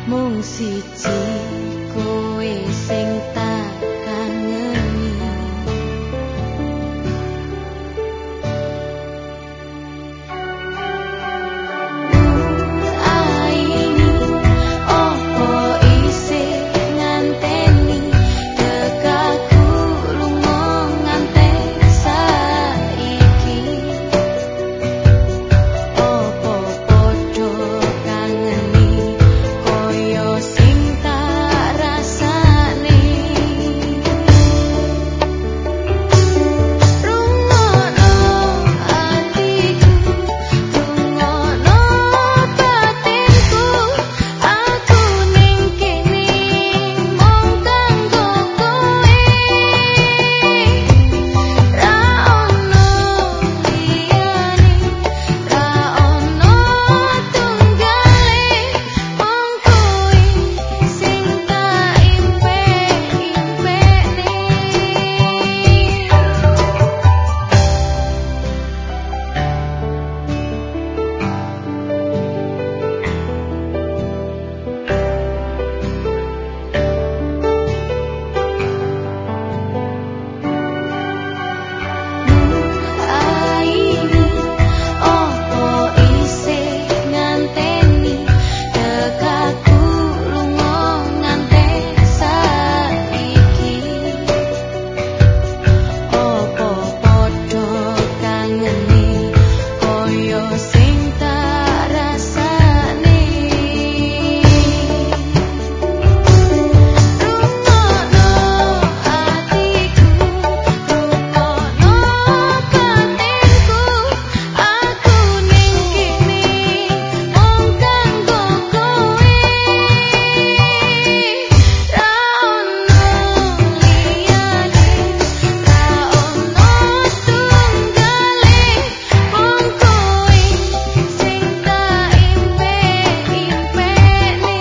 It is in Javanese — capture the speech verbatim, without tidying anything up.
mung siji kowe sing tak kangeni. Aini opo isih nganteni tekaku lunga nganti saiki. Opo padha kangeni koyo sing tak rasani. Rungono atiku, rungono batinku, aku ning kene mung kanggo kowe. Ra ono liyane, ra ono tunggale, mung kowe sing tak impe-impekne. Aini opo isih nganteni tekaku lunga nganti saiki. Opo padha kangeni koyo sing tak rasani. Rungono atiku, rungono batinku, aku ning kene mung kanggo kowe. Ra ono liyane, ra ono tunggale, mung kowe sing tak impe-impekne.